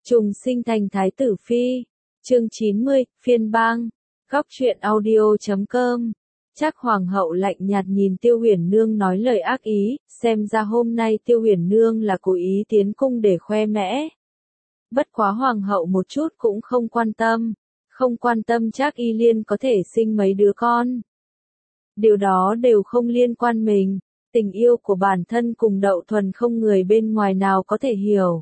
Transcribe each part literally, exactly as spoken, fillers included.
Trùng sinh thành Thái tử Phi. Chương chín mươi, phiên bang. Góc truyện audio chấm com. Chắc hoàng hậu lạnh nhạt nhìn Tiêu Huyền Nương nói lời ác ý, xem ra hôm nay Tiêu Huyền Nương là cố ý tiến cung để khoe mẽ. Bất quá hoàng hậu một chút cũng không quan tâm, không quan tâm Trác Y Liên có thể sinh mấy đứa con. Điều đó đều không liên quan mình, tình yêu của bản thân cùng Đậu Thuần không người bên ngoài nào có thể hiểu.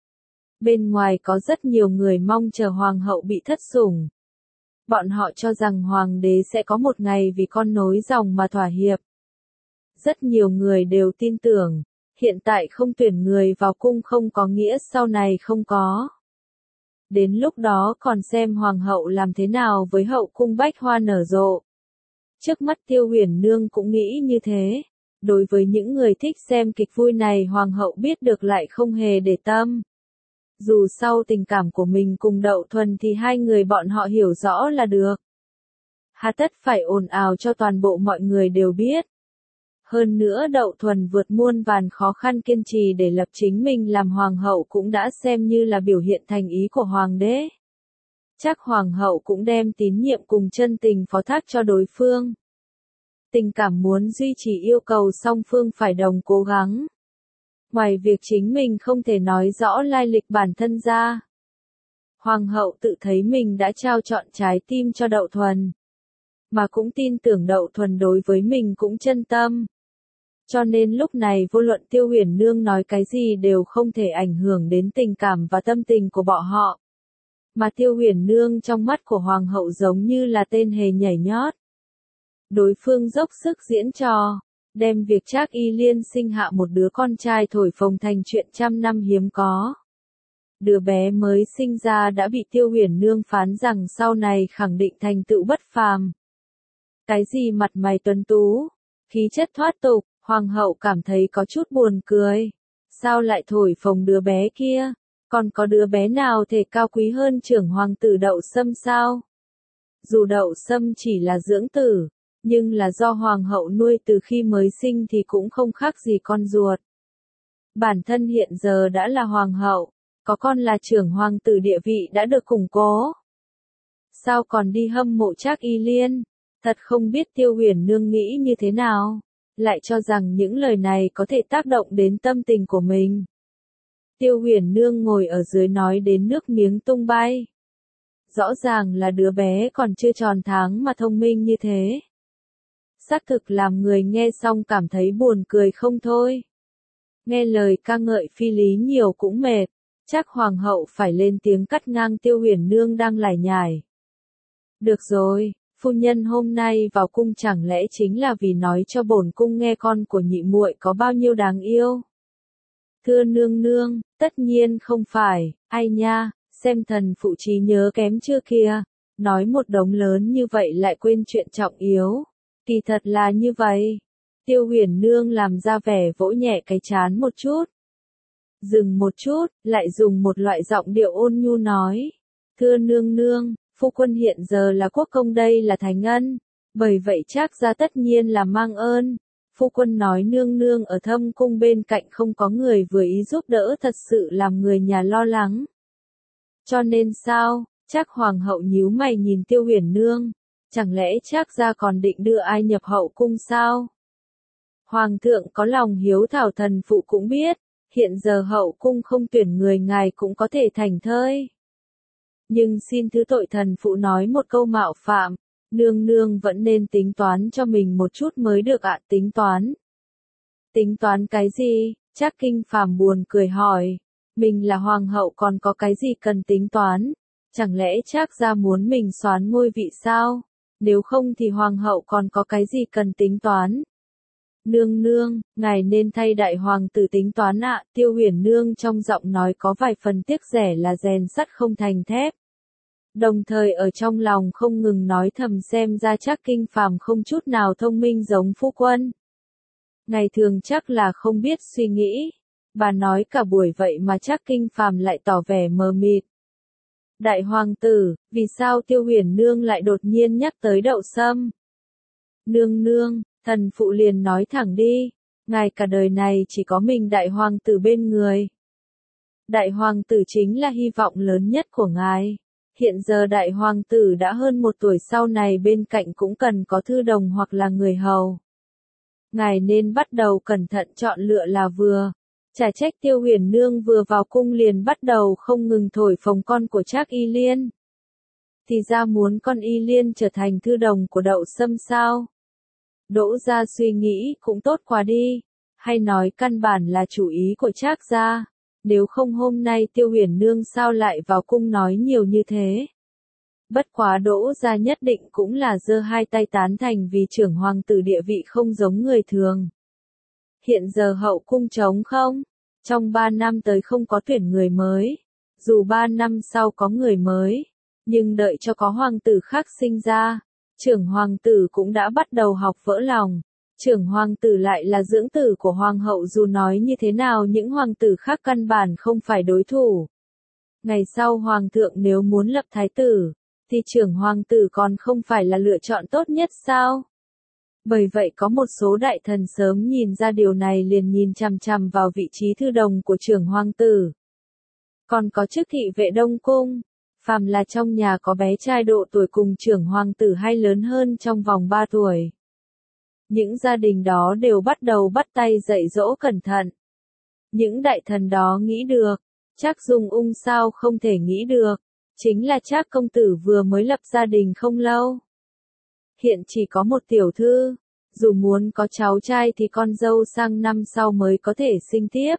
Bên ngoài có rất nhiều người mong chờ hoàng hậu bị thất sủng. Bọn họ cho rằng hoàng đế sẽ có một ngày vì con nối dòng mà thỏa hiệp. Rất nhiều người đều tin tưởng, hiện tại không tuyển người vào cung không có nghĩa sau này không có. Đến lúc đó còn xem hoàng hậu làm thế nào với hậu cung bách hoa nở rộ. Trước mắt Tiêu Huyền Nương cũng nghĩ như thế. Đối với những người thích xem kịch vui này hoàng hậu biết được lại không hề để tâm. Dù sau tình cảm của mình cùng Đậu Thuần thì hai người bọn họ hiểu rõ là được. Hà tất phải ồn ào cho toàn bộ mọi người đều biết. Hơn nữa Đậu Thuần vượt muôn vàn khó khăn kiên trì để lập chính mình làm hoàng hậu cũng đã xem như là biểu hiện thành ý của hoàng đế. Chắc hoàng hậu cũng đem tín nhiệm cùng chân tình phó thác cho đối phương. Tình cảm muốn duy trì yêu cầu song phương phải đồng cố gắng. Ngoài việc chính mình không thể nói rõ lai lịch bản thân ra. Hoàng hậu tự thấy mình đã trao trọn trái tim cho Đậu Thuần. Mà cũng tin tưởng Đậu Thuần đối với mình cũng chân tâm. Cho nên lúc này vô luận Tiêu Huyền Nương nói cái gì đều không thể ảnh hưởng đến tình cảm và tâm tình của bọn họ. Mà Tiêu Huyền Nương trong mắt của Hoàng hậu giống như là tên hề nhảy nhót. Đối phương dốc sức diễn trò. Đem việc Trác Y Liên sinh hạ một đứa con trai thổi phồng thành chuyện trăm năm hiếm có. Đứa bé mới sinh ra đã bị Tiêu Huyền Nương phán rằng sau này khẳng định thành tựu bất phàm. Cái gì mặt mày tuấn tú, khí chất thoát tục, hoàng hậu cảm thấy có chút buồn cười. Sao lại thổi phồng đứa bé kia? Còn có đứa bé nào thể cao quý hơn trưởng hoàng tử Đậu Sâm sao? Dù Đậu Sâm chỉ là dưỡng tử. Nhưng là do hoàng hậu nuôi từ khi mới sinh thì cũng không khác gì con ruột. Bản thân hiện giờ đã là hoàng hậu, có con là trưởng hoàng tử địa vị đã được củng cố. Sao còn đi hâm mộ Trác Y Liên? Thật không biết Tiêu Huyền Nương nghĩ như thế nào, lại cho rằng những lời này có thể tác động đến tâm tình của mình. Tiêu Huyền Nương ngồi ở dưới nói đến nước miếng tung bay. Rõ ràng là đứa bé còn chưa tròn tháng mà thông minh như thế. Xác thực làm người nghe xong cảm thấy buồn cười không thôi. Nghe lời ca ngợi phi lý nhiều cũng mệt, chắc hoàng hậu phải lên tiếng cắt ngang Tiêu Huyền Nương đang lải nhải. Được rồi, phu nhân hôm nay vào cung chẳng lẽ chính là vì nói cho bổn cung nghe con của nhị muội có bao nhiêu đáng yêu? Thưa nương nương, tất nhiên không phải, ai nha, xem thần phụ trí nhớ kém chưa kìa, nói một đống lớn như vậy lại quên chuyện trọng yếu. Kỳ thật là như vậy. Tiêu Huyền Nương làm ra vẻ vỗ nhẹ cái trán một chút. Dừng một chút, lại dùng một loại giọng điệu ôn nhu nói. Thưa nương nương, phu quân hiện giờ là quốc công đây là thành ân. Bởi vậy Trác gia tất nhiên là mang ơn. Phu quân nói nương nương ở thâm cung bên cạnh không có người vừa ý giúp đỡ thật sự làm người nhà lo lắng. Cho nên sao, Trác hoàng hậu nhíu mày nhìn Tiêu Huyền Nương. Chẳng lẽ Trác gia còn định đưa ai nhập hậu cung sao? Hoàng thượng có lòng hiếu thảo thần phụ cũng biết, hiện giờ hậu cung không tuyển người ngài cũng có thể thành thơi. Nhưng xin thứ tội thần phụ nói một câu mạo phạm, nương nương vẫn nên tính toán cho mình một chút mới được ạ. Tính toán. Tính toán cái gì? Trác Kinh Phàm buồn cười hỏi, mình là hoàng hậu còn có cái gì cần tính toán? Chẳng lẽ Trác gia muốn mình soán ngôi vị sao? Nếu không thì hoàng hậu còn có cái gì cần tính toán? Nương nương, ngài nên thay đại hoàng tử tính toán ạ. Tiêu Huyền Nương trong giọng nói có vài phần tiếc rẻ là rèn sắt không thành thép. Đồng thời ở trong lòng không ngừng nói thầm xem ra Trác Kinh Phàm không chút nào thông minh giống phu quân. Ngày thường chắc là không biết suy nghĩ. Bà nói cả buổi vậy mà Trác Kinh Phàm lại tỏ vẻ mờ mịt. Đại hoàng tử, vì sao Tiêu Huyền Nương lại đột nhiên nhắc tới Đậu Sâm? Nương nương, thần phụ liền nói thẳng đi, ngài cả đời này chỉ có mình đại hoàng tử bên người. Đại hoàng tử chính là hy vọng lớn nhất của ngài. Hiện giờ đại hoàng tử đã hơn một tuổi, sau này bên cạnh cũng cần có thư đồng hoặc là người hầu. Ngài nên bắt đầu cẩn thận chọn lựa là vừa. Chả trách Tiêu Huyền Nương vừa vào cung liền bắt đầu không ngừng thổi phồng con của Trác Y Liên. Thì ra muốn con Y Liên trở thành thư đồng của Đậu Sâm sao? Đỗ gia suy nghĩ cũng tốt quá đi. Hay nói căn bản là chủ ý của Trác gia. Nếu không hôm nay Tiêu Huyền Nương sao lại vào cung nói nhiều như thế? Bất quá Đỗ gia nhất định cũng là giơ hai tay tán thành vì trưởng hoàng tử địa vị không giống người thường. Hiện giờ hậu cung trống không? Trong ba năm tới không có tuyển người mới. Dù ba năm sau có người mới, nhưng đợi cho có hoàng tử khác sinh ra, trưởng hoàng tử cũng đã bắt đầu học vỡ lòng. Trưởng hoàng tử lại là dưỡng tử của hoàng hậu, dù nói như thế nào những hoàng tử khác căn bản không phải đối thủ. Ngày sau hoàng thượng nếu muốn lập thái tử, thì trưởng hoàng tử còn không phải là lựa chọn tốt nhất sao? Bởi vậy có một số đại thần sớm nhìn ra điều này liền nhìn chằm chằm vào vị trí thư đồng của trưởng hoàng tử. Còn có chức thị vệ Đông Cung, phàm là trong nhà có bé trai độ tuổi cùng trưởng hoàng tử hay lớn hơn trong vòng ba tuổi. Những gia đình đó đều bắt đầu bắt tay dạy dỗ cẩn thận. Những đại thần đó nghĩ được, Trác Dung Ung sao không thể nghĩ được, chính là Trác công tử vừa mới lập gia đình không lâu. Hiện chỉ có một tiểu thư, dù muốn có cháu trai thì con dâu sang năm sau mới có thể sinh tiếp.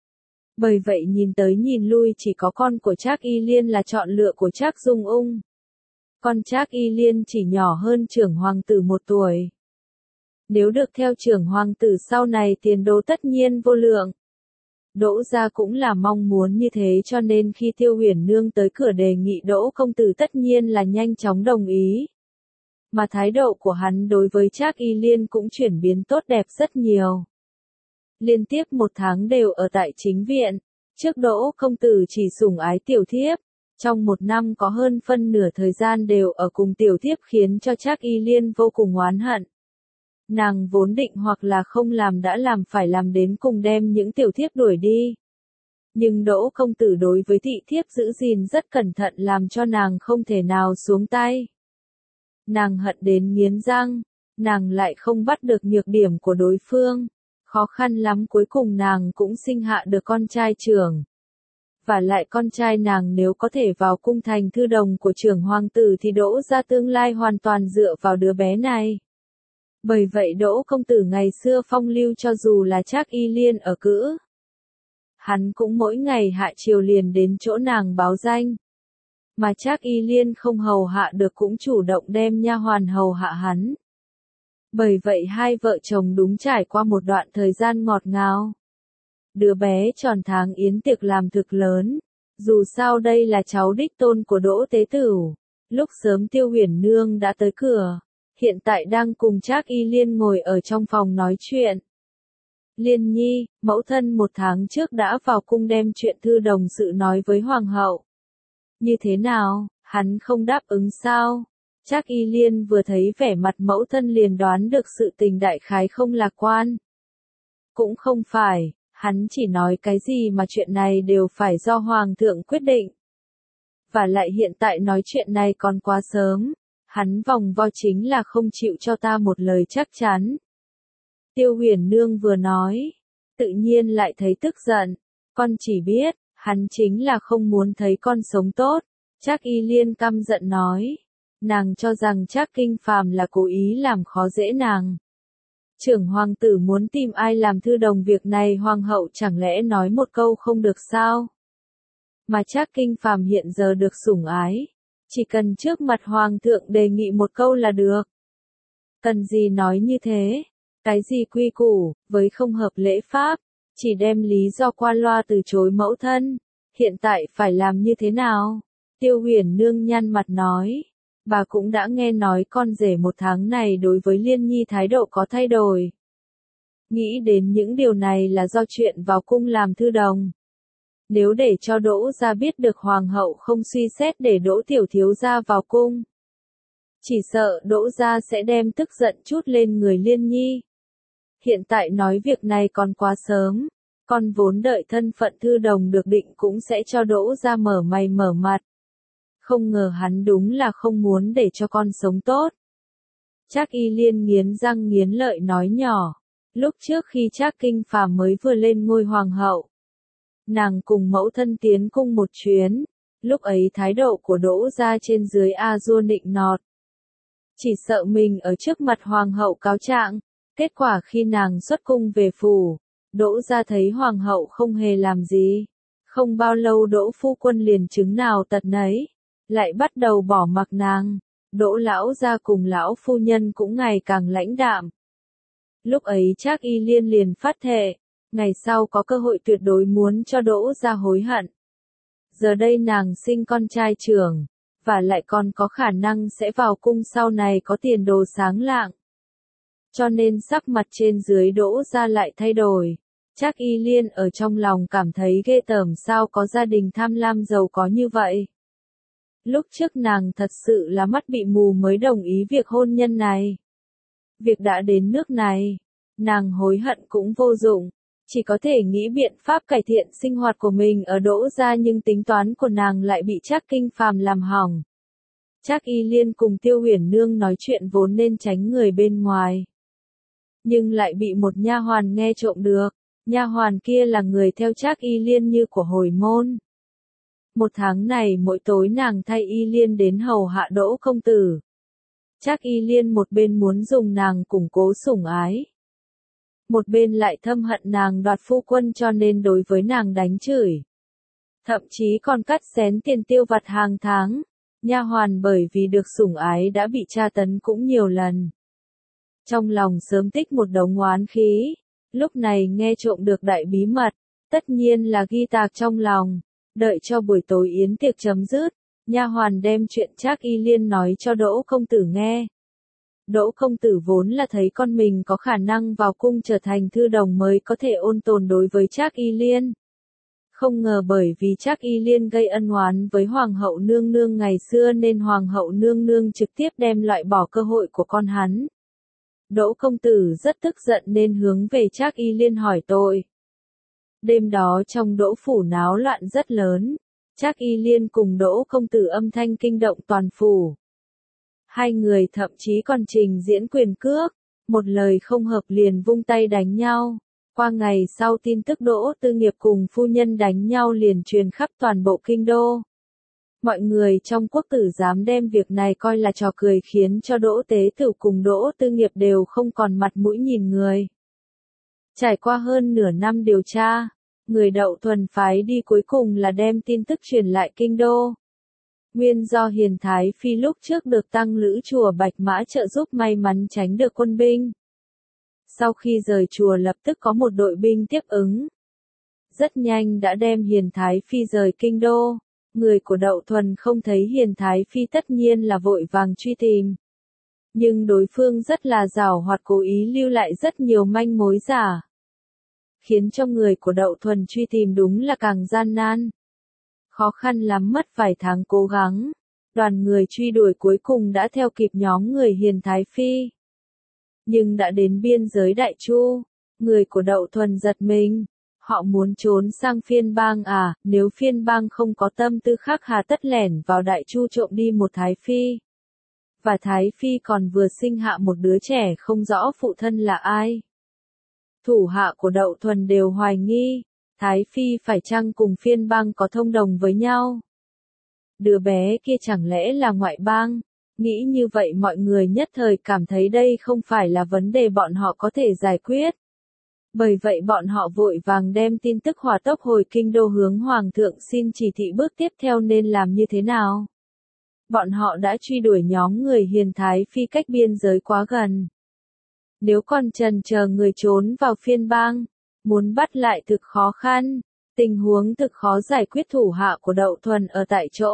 Bởi vậy nhìn tới nhìn lui chỉ có con của Trác Y Liên là chọn lựa của Trác Dung Ung. Con Trác Y Liên chỉ nhỏ hơn trưởng hoàng tử một tuổi. Nếu được theo trưởng hoàng tử sau này tiền đồ tất nhiên vô lượng. Đỗ gia cũng là mong muốn như thế, cho nên khi Tiêu Huyền Nương tới cửa đề nghị Đỗ công tử tất nhiên là nhanh chóng đồng ý. Mà thái độ của hắn đối với Trác Y Liên cũng chuyển biến tốt đẹp rất nhiều. Liên tiếp một tháng đều ở tại chính viện, trước Đỗ công tử chỉ sủng ái tiểu thiếp, trong một năm có hơn phân nửa thời gian đều ở cùng tiểu thiếp khiến cho Trác Y Liên vô cùng oán hận. Nàng vốn định hoặc là không làm đã làm phải làm đến cùng đem những tiểu thiếp đuổi đi. Nhưng Đỗ công tử đối với thị thiếp giữ gìn rất cẩn thận làm cho nàng không thể nào xuống tay. Nàng hận đến nghiến răng, nàng lại không bắt được nhược điểm của đối phương. Khó khăn lắm cuối cùng nàng cũng sinh hạ được con trai trưởng. Và lại con trai nàng nếu có thể vào cung thành thư đồng của trưởng hoàng tử thì Đỗ gia tương lai hoàn toàn dựa vào đứa bé này. Bởi vậy Đỗ công tử ngày xưa phong lưu cho dù là Trác Y Liên ở cữ. Hắn cũng mỗi ngày hạ chiều liền đến chỗ nàng báo danh. Mà Trác Y Liên không hầu hạ được cũng chủ động đem nha hoàn hầu hạ hắn. Bởi vậy hai vợ chồng đúng trải qua một đoạn thời gian ngọt ngào. Đứa bé tròn tháng yến tiệc làm thực lớn. Dù sao đây là cháu đích tôn của Đỗ Tế Tửu. Lúc sớm Tiêu Huyền Nương đã tới cửa. Hiện tại đang cùng Trác Y Liên ngồi ở trong phòng nói chuyện. Liên Nhi, mẫu thân một tháng trước đã vào cung đem chuyện thư đồng sự nói với hoàng hậu. Như thế nào, hắn không đáp ứng sao? Trác Y Liên vừa thấy vẻ mặt mẫu thân liền đoán được sự tình đại khái không lạc quan. Cũng không phải, hắn chỉ nói cái gì mà chuyện này đều phải do hoàng thượng quyết định. Và lại hiện tại nói chuyện này còn quá sớm, hắn vòng vo chính là không chịu cho ta một lời chắc chắn. Tiêu Huyền Nương vừa nói, tự nhiên lại thấy tức giận, con chỉ biết, hắn chính là không muốn thấy con sống tốt. Trác Y Liên căm giận nói. Nàng cho rằng Trác Kinh Phàm là cố ý làm khó dễ nàng. Trưởng hoàng tử muốn tìm ai làm thư đồng việc này hoàng hậu chẳng lẽ nói một câu không được sao? Mà Trác Kinh Phàm hiện giờ được sủng ái. Chỉ cần trước mặt hoàng thượng đề nghị một câu là được. Cần gì nói như thế? Cái gì quy củ, với không hợp lễ pháp, chỉ đem lý do qua loa từ chối mẫu thân. Hiện tại phải làm như thế nào? Tiêu Huyền Nương nhăn mặt nói. Bà cũng đã nghe nói con rể một tháng này đối với Liên Nhi thái độ có thay đổi. Nghĩ đến những điều này là do chuyện vào cung làm thư đồng. Nếu để cho Đỗ gia biết được hoàng hậu không suy xét để Đỗ tiểu thiếu gia vào cung. Chỉ sợ Đỗ gia sẽ đem tức giận chút lên người Liên Nhi. Hiện tại nói việc này còn quá sớm. Con vốn đợi thân phận thư đồng được định cũng sẽ cho Đỗ ra mở mày mở mặt. Không ngờ hắn đúng là không muốn để cho con sống tốt. Trác Y Liên nghiến răng nghiến lợi nói nhỏ. Lúc trước khi Trác Kinh Phàm mới vừa lên ngôi hoàng hậu, nàng cùng mẫu thân tiến cung một chuyến, lúc ấy thái độ của Đỗ gia trên dưới a dua nịnh nọt. Chỉ sợ mình ở trước mặt hoàng hậu cáo trạng, kết quả khi nàng xuất cung về phủ, Đỗ gia thấy hoàng hậu không hề làm gì. Không bao lâu Đỗ phu quân liền chứng nào tật nấy, lại bắt đầu bỏ mặc nàng. Đỗ lão gia cùng lão phu nhân cũng ngày càng lãnh đạm. Lúc ấy Trác Y Liên liền phát thệ, ngày sau có cơ hội tuyệt đối muốn cho Đỗ gia hối hận. Giờ đây nàng sinh con trai trưởng, và lại còn có khả năng sẽ vào cung sau này có tiền đồ sáng lạng. Cho nên sắc mặt trên dưới Đỗ gia lại thay đổi. Trác Y Liên ở trong lòng cảm thấy ghê tởm sao có gia đình tham lam giàu có như vậy. Lúc trước nàng thật sự là mắt bị mù mới đồng ý việc hôn nhân này. Việc đã đến nước này, nàng hối hận cũng vô dụng, chỉ có thể nghĩ biện pháp cải thiện sinh hoạt của mình ở Đỗ gia, nhưng tính toán của nàng lại bị Trác Kinh Phàm làm hỏng. Trác Y Liên cùng Tiêu Huyền Nương nói chuyện vốn nên tránh người bên ngoài, nhưng lại bị một nha hoàn nghe trộm được. Nha hoàn kia là người theo Trác Y Liên như của hồi môn. Một tháng này mỗi tối nàng thay Y Liên đến hầu hạ Đỗ công tử. Trác Y Liên một bên muốn dùng nàng củng cố sủng ái, một bên lại thâm hận nàng đoạt phu quân, cho nên đối với nàng đánh chửi. Thậm chí còn cắt xén tiền tiêu vặt hàng tháng. Nha hoàn bởi vì được sủng ái đã bị tra tấn cũng nhiều lần. Trong lòng sớm tích một đống oán khí, lúc này nghe trộm được đại bí mật, tất nhiên là ghi tạc trong lòng. Đợi cho buổi tối yến tiệc chấm dứt, nha hoàn đem chuyện Trác Y Liên nói cho Đỗ công tử nghe. Đỗ công tử vốn là thấy con mình có khả năng vào cung trở thành thư đồng mới có thể ôn tồn đối với Trác Y Liên. Không ngờ bởi vì Trác Y Liên gây ân oán với Hoàng hậu nương nương ngày xưa nên Hoàng hậu nương nương trực tiếp đem loại bỏ cơ hội của con hắn. Đỗ công tử rất tức giận nên hướng về Trác Y Liên hỏi tội. Đêm đó trong Đỗ phủ náo loạn rất lớn, Trác Y Liên cùng Đỗ công tử âm thanh kinh động toàn phủ. Hai người thậm chí còn trình diễn quyền cước, một lời không hợp liền vung tay đánh nhau. Qua ngày sau tin tức Đỗ Tư Nghiệp cùng phu nhân đánh nhau liền truyền khắp toàn bộ kinh đô. Mọi người trong quốc tử giám đem việc này coi là trò cười khiến cho Đỗ Tế Tửu cùng Đỗ Tư Nghiệp đều không còn mặt mũi nhìn người. Trải qua hơn nửa năm điều tra, người Đậu Thuần phái đi cuối cùng là đem tin tức truyền lại kinh đô. Nguyên do Hiền Thái Phi lúc trước được tăng lữ chùa Bạch Mã trợ giúp may mắn tránh được quân binh. Sau khi rời chùa lập tức có một đội binh tiếp ứng. Rất nhanh đã đem Hiền Thái Phi rời kinh đô. Người của Đậu Thuần không thấy Hiền Thái Phi tất nhiên là vội vàng truy tìm. Nhưng đối phương rất là giàu hoạt, cố ý lưu lại rất nhiều manh mối giả, khiến cho người của Đậu Thuần truy tìm đúng là càng gian nan. Khó khăn lắm, mất vài tháng cố gắng, đoàn người truy đuổi cuối cùng đã theo kịp nhóm người Hiền Thái Phi. Nhưng đã đến biên giới Đại Chu, người của Đậu Thuần giật mình. Họ muốn trốn sang Phiên Bang à, nếu Phiên Bang không có tâm tư khác hà tất lẻn vào Đại Chu trộm đi một Thái Phi. Và Thái Phi còn vừa sinh hạ một đứa trẻ không rõ phụ thân là ai. Thủ hạ của Đậu Thuần đều hoài nghi, Thái Phi phải chăng cùng Phiên Bang có thông đồng với nhau. Đứa bé kia chẳng lẽ là ngoại bang? Nghĩ như vậy mọi người nhất thời cảm thấy đây không phải là vấn đề bọn họ có thể giải quyết. Bởi vậy bọn họ vội vàng đem tin tức hỏa tốc hồi kinh đô hướng Hoàng thượng xin chỉ thị bước tiếp theo nên làm như thế nào. Bọn họ đã truy đuổi nhóm người Hiền Thái Phi cách biên giới quá gần. Nếu còn chần chờ người trốn vào Phiên Bang, muốn bắt lại thực khó khăn, tình huống thực khó giải quyết. Thủ hạ của Đậu Thuần ở tại chỗ.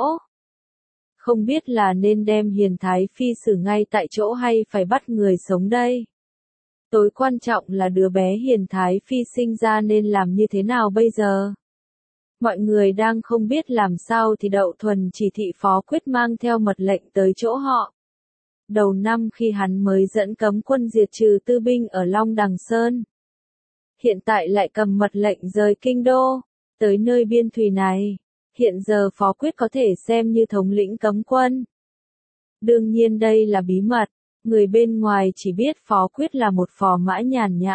Không biết là nên đem Hiền Thái Phi xử ngay tại chỗ hay phải bắt người sống đây. Tối quan trọng là đứa bé Hiền Thái Phi sinh ra nên làm như thế nào bây giờ. Mọi người đang không biết làm sao thì Đậu Thuần chỉ thị Phó Quyết mang theo mật lệnh tới chỗ họ. Đầu năm khi hắn mới dẫn cấm quân diệt trừ tư binh ở Long Đằng Sơn. hiện tại lại cầm mật lệnh rời kinh đô, tới nơi biên thùy này. Hiện giờ Phó Quyết có thể xem như thống lĩnh cấm quân. Đương nhiên đây là bí mật, người bên ngoài chỉ biết Phó Quyết là một phò mã nhàn nhã.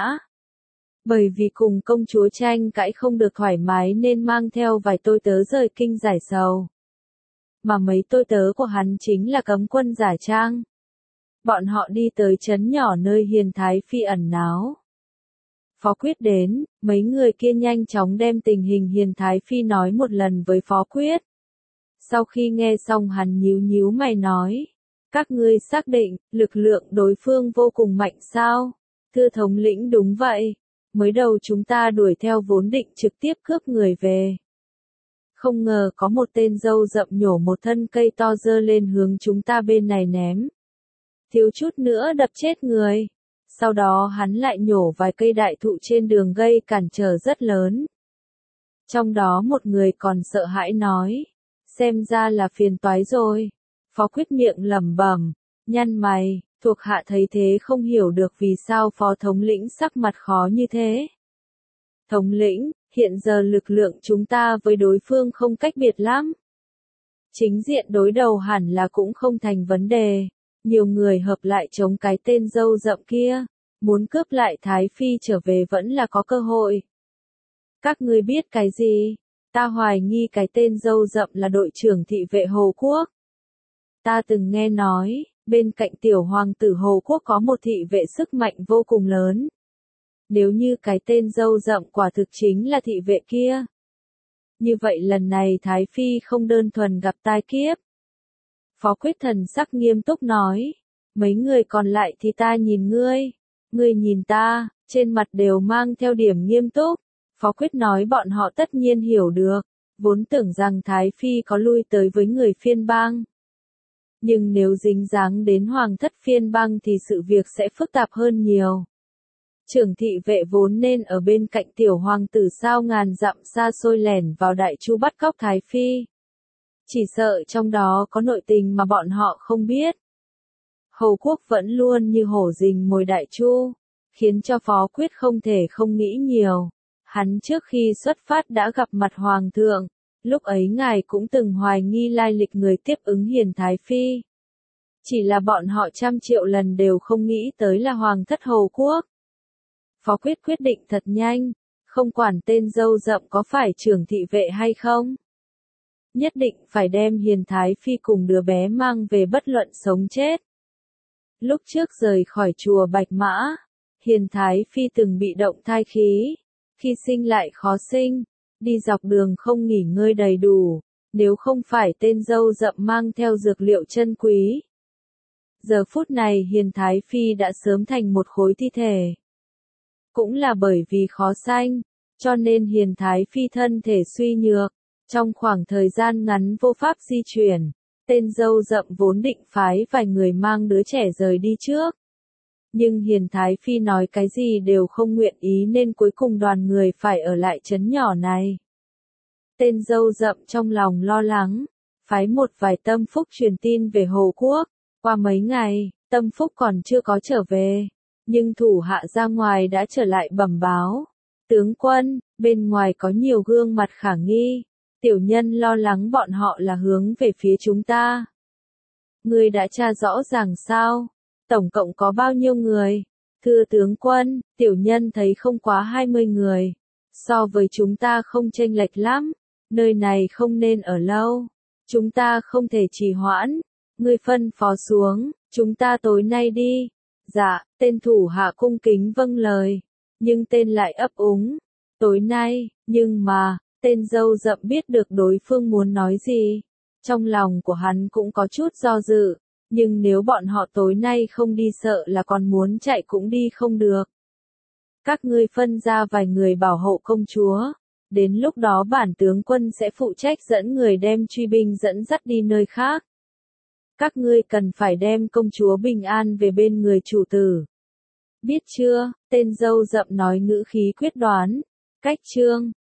Bởi vì cùng công chúa tranh cãi không được thoải mái nên mang theo vài tôi tớ rời kinh giải sầu. Mà mấy tôi tớ của hắn chính là cấm quân giả trang. Bọn họ đi tới trấn nhỏ nơi Hiền Thái Phi ẩn náu. Phó Quyết đến, mấy người kia nhanh chóng đem tình hình Hiền Thái Phi nói một lần với Phó Quyết. Sau khi nghe xong hắn nhíu nhíu mày nói, các ngươi xác định, lực lượng đối phương vô cùng mạnh sao? Thưa thống lĩnh đúng vậy, mới đầu chúng ta đuổi theo vốn định trực tiếp cướp người về. Không ngờ có một tên dâu rậm nhổ một thân cây to dơ lên hướng chúng ta bên này ném. Thiếu chút nữa đập chết người. Sau đó hắn lại nhổ vài cây đại thụ trên đường gây cản trở rất lớn. Trong đó một người còn sợ hãi nói, xem ra là phiền toái rồi. Phó Quyết miệng lẩm bẩm, nhăn mày, thuộc hạ thấy thế không hiểu được vì sao phó thống lĩnh sắc mặt khó như thế. Thống lĩnh, hiện giờ lực lượng chúng ta với đối phương không cách biệt lắm. Chính diện đối đầu hẳn là cũng không thành vấn đề. Nhiều người hợp lại chống cái tên dâu rậm kia, muốn cướp lại Thái Phi trở về vẫn là có cơ hội. Các ngươi biết cái gì? Ta hoài nghi cái tên dâu rậm là đội trưởng thị vệ Hồ Quốc. Ta từng nghe nói, bên cạnh tiểu hoàng tử Hồ Quốc có một thị vệ sức mạnh vô cùng lớn. Nếu như cái tên dâu rậm quả thực chính là thị vệ kia. Như vậy lần này Thái Phi không đơn thuần gặp tai kiếp. Phó Quyết thần sắc nghiêm túc nói, mấy người còn lại thì ta nhìn ngươi, ngươi nhìn ta, trên mặt đều mang theo điểm nghiêm túc. Phó Quyết nói bọn họ tất nhiên hiểu được, vốn tưởng rằng Thái Phi có lui tới với người phiên bang. Nhưng nếu dính dáng đến hoàng thất phiên bang thì sự việc sẽ phức tạp hơn nhiều. Trưởng thị vệ vốn nên ở bên cạnh tiểu hoàng tử sao ngàn dặm xa xôi lẻn vào Đại Chu bắt cóc Thái Phi. Chỉ sợ trong đó có nội tình mà bọn họ không biết. Hồ Quốc vẫn luôn như hổ rình mồi Đại Chu, khiến cho Phó Quyết không thể không nghĩ nhiều. Hắn trước khi xuất phát đã gặp mặt Hoàng thượng, lúc ấy ngài cũng từng hoài nghi lai lịch người tiếp ứng Hiền Thái Phi. Chỉ là bọn họ trăm triệu lần đều không nghĩ tới là Hoàng thất Hồ Quốc. Phó Quyết quyết định thật nhanh, không quản tên dâu rậm có phải trưởng thị vệ hay không. Nhất định phải đem Hiền Thái Phi cùng đứa bé mang về bất luận sống chết. Lúc trước rời khỏi chùa Bạch Mã, Hiền Thái Phi từng bị động thai khí, khi sinh lại khó sinh, đi dọc đường không nghỉ ngơi đầy đủ, nếu không phải tên dâu rậm mang theo dược liệu chân quý. Giờ phút này Hiền Thái Phi đã sớm thành một khối thi thể. Cũng là bởi vì khó sanh, cho nên Hiền Thái Phi thân thể suy nhược. Trong khoảng thời gian ngắn vô pháp di chuyển, tên dâu rậm vốn định phái vài người mang đứa trẻ rời đi trước. Nhưng Hiền Thái Phi nói cái gì đều không nguyện ý nên cuối cùng đoàn người phải ở lại trấn nhỏ này. Tên dâu rậm trong lòng lo lắng, phái một vài tâm phúc truyền tin về Hồ Quốc. Qua mấy ngày, tâm phúc còn chưa có trở về, nhưng thủ hạ ra ngoài đã trở lại bẩm báo. Tướng quân, bên ngoài có nhiều gương mặt khả nghi. Tiểu nhân lo lắng bọn họ là hướng về phía chúng ta. Ngươi đã tra rõ ràng sao? Tổng cộng có bao nhiêu người? Thưa tướng quân, tiểu nhân thấy không quá hai mươi người. So với chúng ta không chênh lệch lắm. Nơi này không nên ở lâu. Chúng ta không thể trì hoãn. Ngươi phân phó xuống, chúng ta tối nay đi. Dạ, tên thủ hạ cung kính vâng lời. Nhưng tên lại ấp úng. Tối nay, nhưng mà... Tên dâu rậm biết được đối phương muốn nói gì. Trong lòng của hắn cũng có chút do dự, nhưng nếu bọn họ tối nay không đi sợ là còn muốn chạy cũng đi không được. Các ngươi phân ra vài người bảo hộ công chúa, đến lúc đó bản tướng quân sẽ phụ trách dẫn người đem truy binh dẫn dắt đi nơi khác. Các ngươi cần phải đem công chúa bình an về bên người chủ tử. Biết chưa? Tên dâu rậm nói ngữ khí quyết đoán. Cách chương